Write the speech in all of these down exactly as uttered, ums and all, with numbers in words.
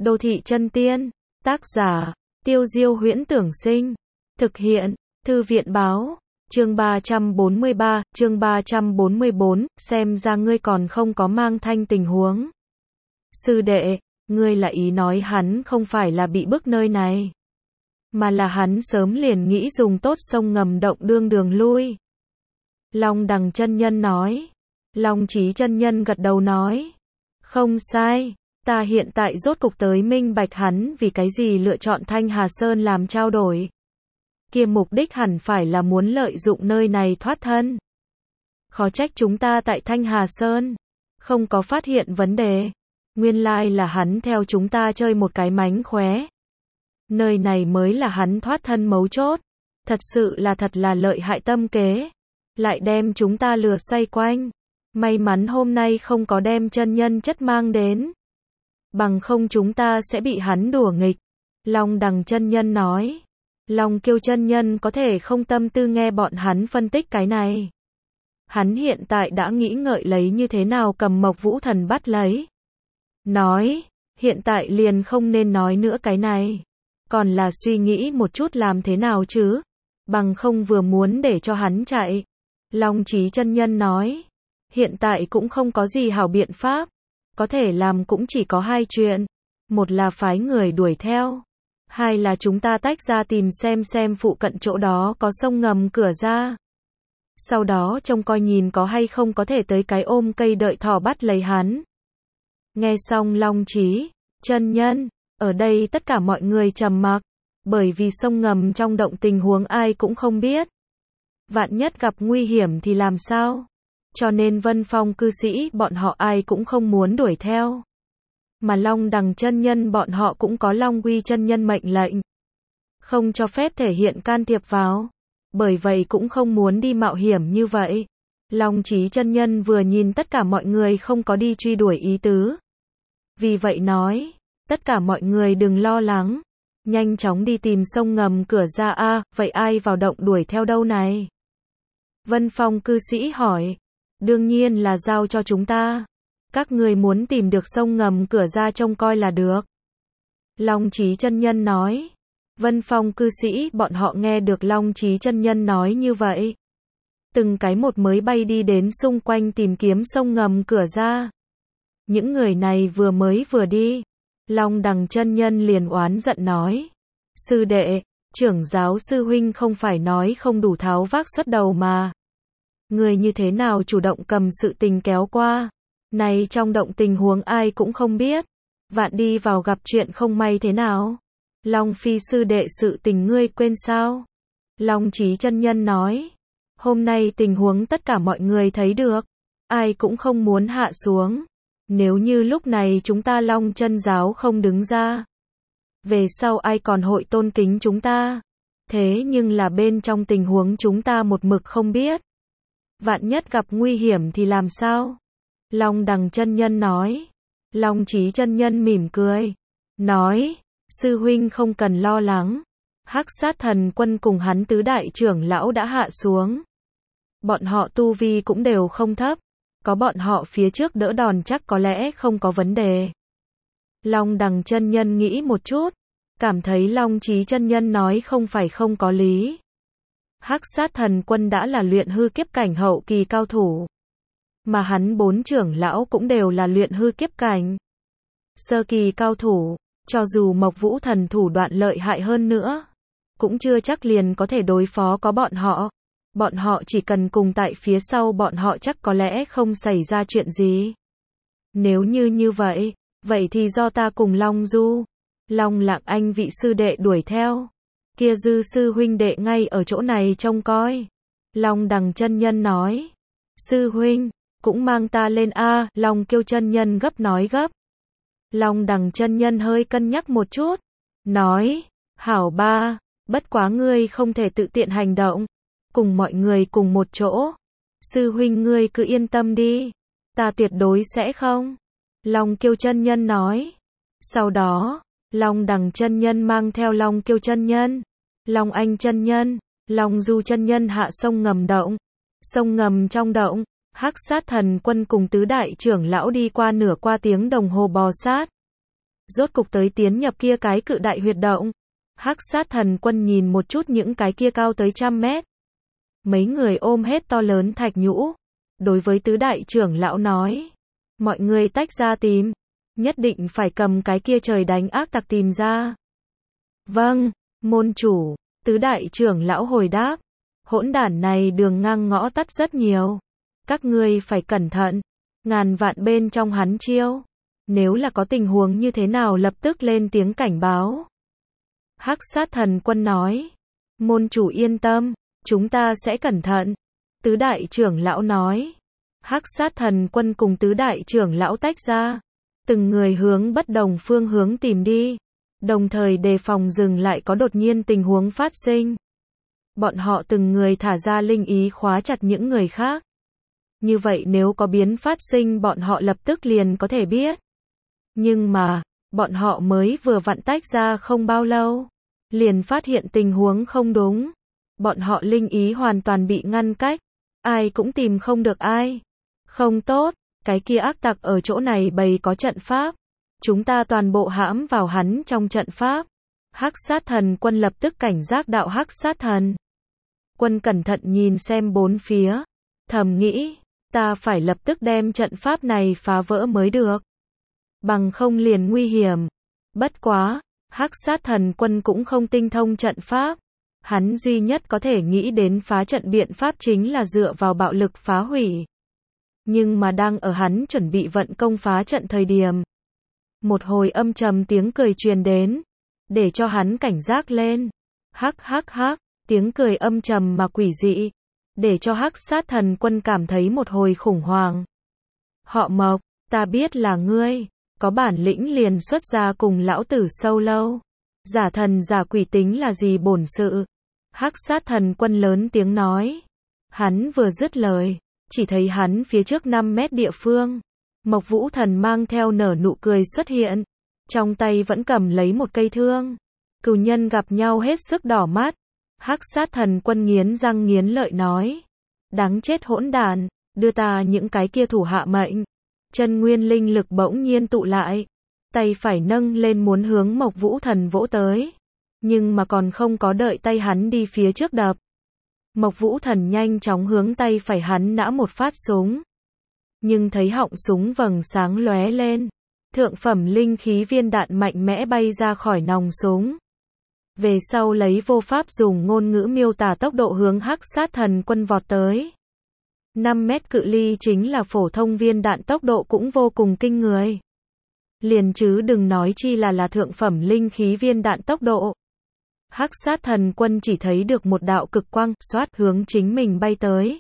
Đô thị chân tiên, tác giả, Tiêu Diêu Huyễn Tưởng Sinh, thực hiện, Thư viện báo, chương ba trăm bốn mươi ba, chương ba trăm bốn mươi bốn, xem ra ngươi còn không có mang thanh tình huống. Sư đệ, ngươi là ý nói hắn không phải là bị bức nơi này, mà là hắn sớm liền nghĩ dùng tốt sông ngầm động đương đường lui. Long Đằng chân nhân nói. Long Chí chân nhân gật đầu nói. Không sai, ta hiện tại rốt cục tới minh bạch hắn vì cái gì lựa chọn Thanh Hà Sơn làm trao đổi. Kia mục đích hẳn phải là muốn lợi dụng nơi này thoát thân. Khó trách chúng ta tại Thanh Hà Sơn không có phát hiện vấn đề. Nguyên lai là hắn theo chúng ta chơi một cái mánh khóe. Nơi này mới là hắn thoát thân mấu chốt. Thật sự là thật là lợi hại tâm kế. Lại đem chúng ta lừa xoay quanh. May mắn hôm nay không có đem chân nhân chất mang đến. Bằng không chúng ta sẽ bị hắn đùa nghịch. Long Đằng chân nhân nói. Long Kiêu chân nhân có thể không tâm tư nghe bọn hắn phân tích cái này. Hắn hiện tại đã nghĩ ngợi lấy như thế nào cầm Mộc Vũ Thần bắt lấy. Nói, hiện tại liền không nên nói nữa cái này. Còn là suy nghĩ một chút làm thế nào chứ. Bằng không vừa muốn để cho hắn chạy. Long Chí chân nhân nói. Hiện tại cũng không có gì hảo biện pháp. Có thể làm cũng chỉ có hai chuyện. Một là phái người đuổi theo. Hai là chúng ta tách ra tìm xem xem phụ cận chỗ đó có sông ngầm cửa ra. Sau đó trông coi nhìn có hay không có thể tới cái ôm cây đợi thỏ bắt lấy hắn. Nghe xong Long Chí chân nhân, ở đây tất cả mọi người trầm mặc, bởi vì sông ngầm trong động tình huống ai cũng không biết. Vạn nhất gặp nguy hiểm thì làm sao? Cho nên Vân Phong cư sĩ bọn họ ai cũng không muốn đuổi theo. Mà Long Đằng chân nhân bọn họ cũng có Long Uy chân nhân mệnh lệnh. Không cho phép thể hiện can thiệp vào. Bởi vậy cũng không muốn đi mạo hiểm như vậy. Long Chí chân nhân vừa nhìn tất cả mọi người không có đi truy đuổi ý tứ. Vì vậy nói, tất cả mọi người đừng lo lắng. Nhanh chóng đi tìm sông ngầm cửa ra a, vậy ai vào động đuổi theo đâu này? Vân Phong cư sĩ hỏi. Đương nhiên là giao cho chúng ta. Các người muốn tìm được sông ngầm cửa ra trông coi là được. Long Chí chân nhân nói. Vân Phong cư sĩ bọn họ nghe được Long Chí chân nhân nói như vậy. Từng cái một mới bay đi đến xung quanh tìm kiếm sông ngầm cửa ra. Những người này vừa mới vừa đi. Long Đằng chân nhân liền oán giận nói. Sư đệ, trưởng giáo sư huynh không phải nói không đủ tháo vác xuất đầu mà. Người như thế nào chủ động cầm sự tình kéo qua. Này trong động tình huống ai cũng không biết. Vạn đi vào gặp chuyện không may thế nào. Long Phi sư đệ sự tình ngươi quên sao? Long Chí chân nhân nói. Hôm nay tình huống tất cả mọi người thấy được. Ai cũng không muốn hạ xuống. Nếu như lúc này chúng ta Long chân giáo không đứng ra. Về sau ai còn hội tôn kính chúng ta. Thế nhưng là bên trong tình huống chúng ta một mực không biết. Vạn nhất gặp nguy hiểm thì làm sao? Long Đằng chân nhân nói. Long Chí chân nhân mỉm cười. Nói, sư huynh không cần lo lắng. Hắc Sát Thần Quân cùng hắn tứ đại trưởng lão đã hạ xuống. Bọn họ tu vi cũng đều không thấp. Có bọn họ phía trước đỡ đòn chắc có lẽ không có vấn đề. Long Đằng chân nhân nghĩ một chút. Cảm thấy Long Chí chân nhân nói không phải không có lý. Hắc Sát Thần Quân đã là luyện hư kiếp cảnh hậu kỳ cao thủ. Mà hắn bốn trưởng lão cũng đều là luyện hư kiếp cảnh sơ kỳ cao thủ. Cho dù Mộc Vũ Thần thủ đoạn lợi hại hơn nữa, cũng chưa chắc liền có thể đối phó có bọn họ. Bọn họ chỉ cần cùng tại phía sau bọn họ chắc có lẽ không xảy ra chuyện gì. Nếu như như vậy, vậy thì do ta cùng Long Du, Long Lạng Anh vị sư đệ đuổi theo. Kia Dư sư huynh đệ ngay ở chỗ này trông coi. Long Đằng chân nhân nói. Sư huynh, cũng mang ta lên a, Long Kiêu chân nhân gấp nói gấp. Long Đằng chân nhân hơi cân nhắc một chút. Nói, hảo ba, bất quá ngươi không thể tự tiện hành động. Cùng mọi người cùng một chỗ. Sư huynh ngươi cứ yên tâm đi. Ta tuyệt đối sẽ không. Long Kiêu chân nhân nói. Sau đó, Long Đằng chân nhân mang theo Long Kiêu chân nhân, Long Anh chân nhân, Long Du chân nhân hạ sông ngầm động. Sông ngầm trong động, Hắc Sát Thần Quân cùng tứ đại trưởng lão đi qua nửa qua tiếng đồng hồ bò sát. Rốt cục tới tiến nhập kia cái cự đại huyệt động. Hắc sát thần quân nhìn một chút những cái kia cao tới trăm mét. Mấy người ôm hết to lớn thạch nhũ. Đối với tứ đại trưởng lão nói. Mọi người tách ra tìm. Nhất định phải cầm cái kia trời đánh ác tặc tìm ra. Vâng, môn chủ. Tứ đại trưởng lão hồi đáp. Hỗn đản này đường ngang ngõ tắt rất nhiều. Các ngươi phải cẩn thận. Ngàn vạn bên trong hắn chiêu. Nếu là có tình huống như thế nào lập tức lên tiếng cảnh báo. Hắc sát thần quân nói. Môn chủ yên tâm. Chúng ta sẽ cẩn thận. Tứ đại trưởng lão nói. Hắc sát thần quân cùng tứ đại trưởng lão tách ra. Từng người hướng bất đồng phương hướng tìm đi. Đồng thời đề phòng dừng lại có đột nhiên tình huống phát sinh. Bọn họ từng người thả ra linh ý khóa chặt những người khác. Như vậy nếu có biến phát sinh bọn họ lập tức liền có thể biết. Nhưng mà, bọn họ mới vừa vặn tách ra không bao lâu. Liền phát hiện tình huống không đúng. Bọn họ linh ý hoàn toàn bị ngăn cách. Ai cũng tìm không được ai. Không tốt, cái kia ác tặc ở chỗ này bày có trận pháp. Chúng ta toàn bộ hãm vào hắn trong trận pháp. Hắc sát thần quân lập tức cảnh giác đạo hắc sát thần. Quân cẩn thận nhìn xem bốn phía. Thầm nghĩ, ta phải lập tức đem trận pháp này phá vỡ mới được. Bằng không liền nguy hiểm. Bất quá, hắc sát thần quân cũng không tinh thông trận pháp. Hắn duy nhất có thể nghĩ đến phá trận biện pháp chính là dựa vào bạo lực phá hủy. Nhưng mà đang ở hắn chuẩn bị vận công phá trận thời điểm. Một hồi âm trầm tiếng cười truyền đến. Để cho hắn cảnh giác lên. Hắc hắc hắc, tiếng cười âm trầm mà quỷ dị. Để cho hắc sát thần quân cảm thấy một hồi khủng hoảng. Họ Mộc, ta biết là ngươi. Có bản lĩnh liền xuất ra cùng lão tử sâu lâu. Giả thần giả quỷ tính là gì bổn sự. Hắc sát thần quân lớn tiếng nói. Hắn vừa dứt lời. Chỉ thấy hắn phía trước năm mét địa phương. Mộc Vũ Thần mang theo nở nụ cười xuất hiện. Trong tay vẫn cầm lấy một cây thương. Cừu nhân gặp nhau hết sức đỏ mắt. Hắc sát thần quân nghiến răng nghiến lợi nói. Đáng chết hỗn đản, đưa ta những cái kia thủ hạ mệnh. Chân nguyên linh lực bỗng nhiên tụ lại. Tay phải nâng lên muốn hướng Mộc Vũ Thần vỗ tới. Nhưng mà còn không có đợi tay hắn đi phía trước đập. Mộc Vũ Thần nhanh chóng hướng tay phải hắn nã một phát súng. Nhưng thấy họng súng vầng sáng lóe lên. Thượng phẩm linh khí viên đạn mạnh mẽ bay ra khỏi nòng súng. Về sau lấy vô pháp dùng ngôn ngữ miêu tả tốc độ hướng hắc sát thần quân vọt tới. năm mét cự ly chính là phổ thông viên đạn tốc độ cũng vô cùng kinh người. Liền chứ đừng nói chi là là thượng phẩm linh khí viên đạn tốc độ. Hắc sát thần quân chỉ thấy được một đạo cực quang, xoát hướng chính mình bay tới.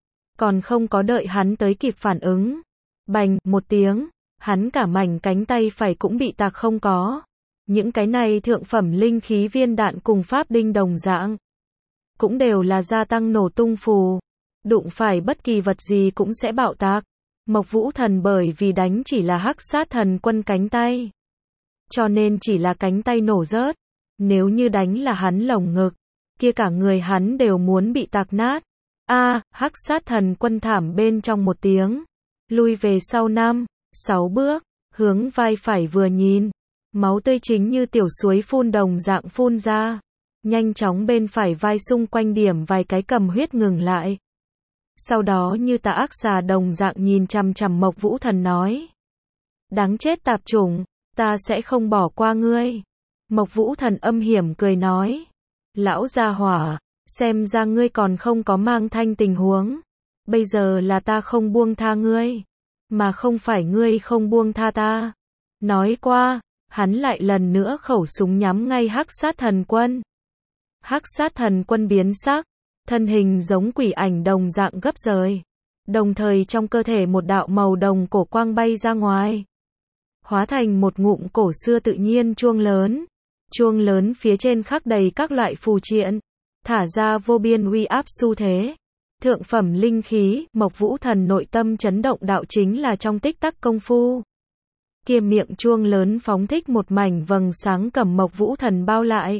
Còn không có đợi hắn tới kịp phản ứng. Bành, một tiếng, hắn cả mảnh cánh tay phải cũng bị tạc không có. Những cái này thượng phẩm linh khí viên đạn cùng pháp đinh đồng dạng. Cũng đều là gia tăng nổ tung phù. Đụng phải bất kỳ vật gì cũng sẽ bạo tạc. Mộc Vũ Thần bởi vì đánh chỉ là hắc sát thần quân cánh tay. Cho nên chỉ là cánh tay nổ rớt. Nếu như đánh là hắn lồng ngực, kia cả người hắn đều muốn bị tạc nát. A, hắc sát thần quân thảm bên trong một tiếng. Lui về sau năm, sáu bước, hướng vai phải vừa nhìn. Máu tươi chính như tiểu suối phun đồng dạng phun ra. Nhanh chóng bên phải vai xung quanh điểm vài cái cầm huyết ngừng lại. Sau đó như tà ác xà đồng dạng nhìn chằm chằm Mộc Vũ Thần nói. Đáng chết tạp chủng, ta sẽ không bỏ qua ngươi. Mộc Vũ Thần âm hiểm cười nói. Lão gia hỏa, xem ra ngươi còn không có mang thanh tình huống. Bây giờ là ta không buông tha ngươi. Mà không phải ngươi không buông tha ta. Nói qua, hắn lại lần nữa khẩu súng nhắm ngay hắc sát thần quân. Hắc sát thần quân biến sắc. Thân hình giống quỷ ảnh đồng dạng gấp rời. Đồng thời trong cơ thể một đạo màu đồng cổ quang bay ra ngoài. Hóa thành một ngụm cổ xưa tự nhiên chuông lớn. Chuông lớn phía trên khắc đầy các loại phù triện. Thả ra vô biên uy áp xu thế. Thượng phẩm linh khí, Mộc Vũ Thần nội tâm chấn động đạo chính là trong tích tắc công phu. Kia miệng chuông lớn phóng thích một mảnh vầng sáng cầm Mộc Vũ Thần bao lại.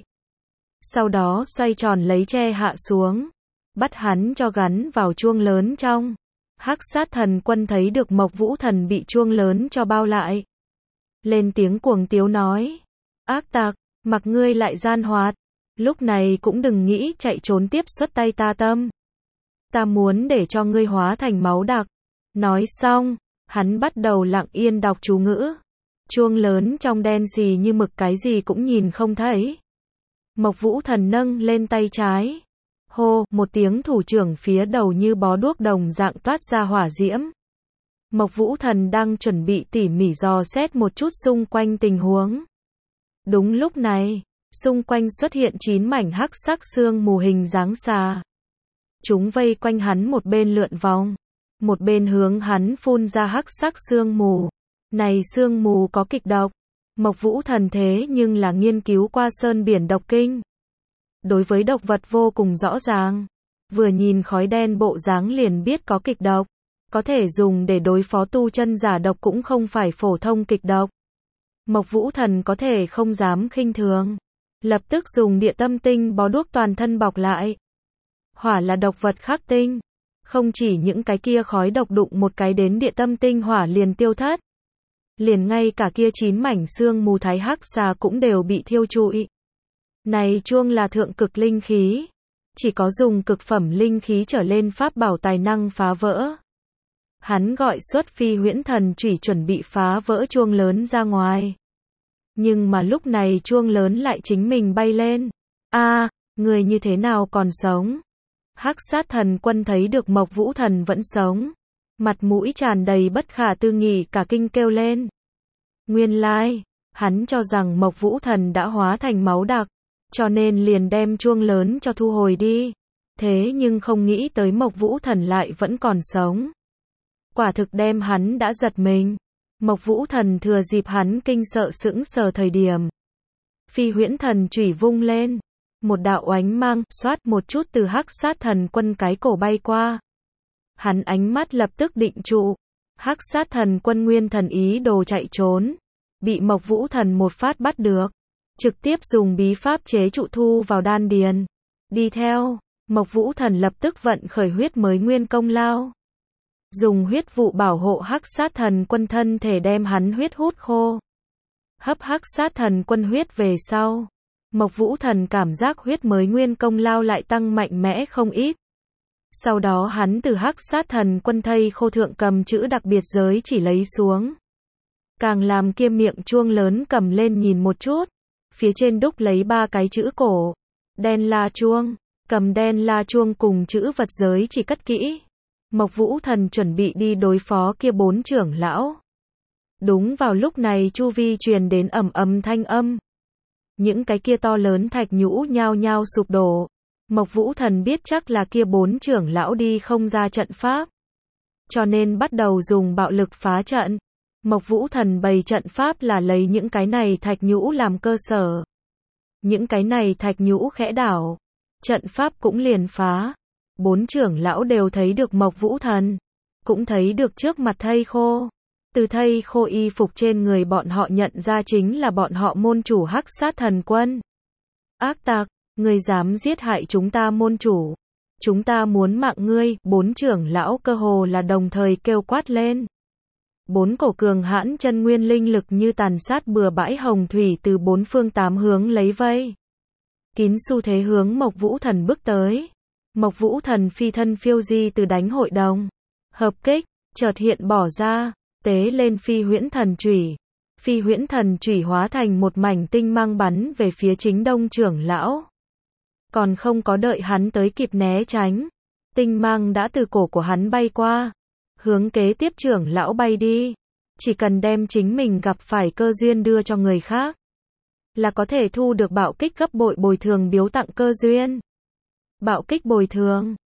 Sau đó xoay tròn lấy che hạ xuống. Bắt hắn cho gắn vào chuông lớn trong. Hắc sát thần quân thấy được Mộc Vũ Thần bị chuông lớn cho bao lại. lên tiếng cuồng tiếu nói. Ác tặc, mặc ngươi lại gian hoạt, lúc này cũng đừng nghĩ chạy trốn tiếp xuất tay ta tâm. Ta muốn để cho ngươi hóa thành máu đặc. Nói xong, hắn bắt đầu lặng yên đọc chú ngữ. Chuông lớn trong đen xì như mực cái gì cũng nhìn không thấy. Mộc Vũ Thần nâng lên tay trái. Hô, một tiếng thủ trưởng phía đầu như bó đuốc đồng dạng toát ra hỏa diễm. Mộc Vũ Thần đang chuẩn bị tỉ mỉ dò xét một chút xung quanh tình huống. Đúng lúc này, xung quanh xuất hiện chín mảnh hắc sắc xương mù hình dáng xà. Chúng vây quanh hắn một bên lượn vòng, một bên hướng hắn phun ra hắc sắc xương mù. Này xương mù có kịch độc. Mộc Vũ Thần thế nhưng là nghiên cứu qua sơn biển độc kinh. Đối với độc vật vô cùng rõ ràng. Vừa nhìn khói đen bộ dáng liền biết có kịch độc. Có thể dùng để đối phó tu chân giả độc cũng không phải phổ thông kịch độc. Mộc Vũ Thần có thể không dám khinh thường. Lập tức dùng địa tâm tinh bó đuốc toàn thân bọc lại. Hỏa là độc vật khắc tinh. Không chỉ những cái kia khói độc đụng một cái đến địa tâm tinh hỏa liền tiêu thất. Liền ngay cả kia chín mảnh xương mù thái hắc xà cũng đều bị thiêu trụi. Này chuông là thượng cực linh khí. Chỉ có dùng cực phẩm linh khí trở lên pháp bảo tài năng phá vỡ. Hắn gọi xuất phi huyễn thần chủy chuẩn bị phá vỡ chuông lớn ra ngoài. Nhưng mà lúc này chuông lớn lại chính mình bay lên. A, à, người như thế nào còn sống? Hắc sát thần quân thấy được Mộc Vũ Thần vẫn sống. Mặt mũi tràn đầy bất khả tư nghị cả kinh kêu lên. Nguyên lai, hắn cho rằng Mộc Vũ Thần đã hóa thành máu đặc, cho nên liền đem chuông lớn cho thu hồi đi. Thế nhưng không nghĩ tới Mộc Vũ Thần lại vẫn còn sống. Quả thực đem hắn đã giật mình. Mộc Vũ Thần thừa dịp hắn kinh sợ sững sờ thời điểm. Phi huyễn thần chủy vung lên. Một đạo oánh mang, xoát một chút từ hắc sát thần quân cái cổ bay qua. Hắn ánh mắt lập tức định trụ. Hắc sát thần quân nguyên thần ý đồ chạy trốn. Bị Mộc Vũ Thần một phát bắt được. Trực tiếp dùng bí pháp chế trụ thu vào đan điền. Đi theo, Mộc Vũ Thần lập tức vận khởi huyết mới nguyên công lao. Dùng huyết vụ bảo hộ hắc sát thần quân thân thể đem hắn huyết hút khô. Hấp hắc sát thần quân huyết về sau. Mộc Vũ Thần cảm giác huyết mới nguyên công lao lại tăng mạnh mẽ không ít. Sau đó hắn từ hắc sát thần quân thây khô thượng cầm chữ đặc biệt giới chỉ lấy xuống. Càng làm kia miệng chuông lớn cầm lên nhìn một chút. Phía trên đúc lấy ba cái chữ cổ. Đen la chuông. Cầm đen la chuông cùng chữ vật giới chỉ cất kỹ. Mộc Vũ Thần chuẩn bị đi đối phó kia bốn trưởng lão. Đúng vào lúc này chu vi truyền đến ầm ầm thanh âm. Những cái kia to lớn thạch nhũ nhao nhao sụp đổ. Mộc Vũ Thần biết chắc là kia bốn trưởng lão đi không ra trận pháp. Cho nên bắt đầu dùng bạo lực phá trận. Mộc Vũ Thần bày trận pháp là lấy những cái này thạch nhũ làm cơ sở. Những cái này thạch nhũ khẽ đảo. Trận pháp cũng liền phá. Bốn trưởng lão đều thấy được Mộc Vũ Thần. Cũng thấy được trước mặt thây khô. Từ thây khô y phục trên người bọn họ nhận ra chính là bọn họ môn chủ hắc sát thần quân. Ác tặc, ngươi dám giết hại chúng ta môn chủ. Chúng ta muốn mạng ngươi, bốn trưởng lão cơ hồ là đồng thời kêu quát lên. Bốn cổ cường hãn chân nguyên linh lực như tàn sát bừa bãi hồng thủy từ bốn phương tám hướng lấy vây. Kín xu thế hướng Mộc Vũ Thần bước tới. Mộc Vũ Thần phi thân phiêu di từ đánh hội đồng. Hợp kích, chợt hiện bỏ ra, tế lên phi huyễn thần chủy. Phi huyễn thần chủy hóa thành một mảnh tinh mang bắn về phía chính đông trưởng lão. Còn không có đợi hắn tới kịp né tránh. Tinh mang đã từ cổ của hắn bay qua. Hướng kế tiếp trưởng lão bay đi. Chỉ cần đem chính mình gặp phải cơ duyên đưa cho người khác. Là có thể thu được bạo kích gấp bội bồi thường biếu tặng cơ duyên. Bạo kích bồi thường.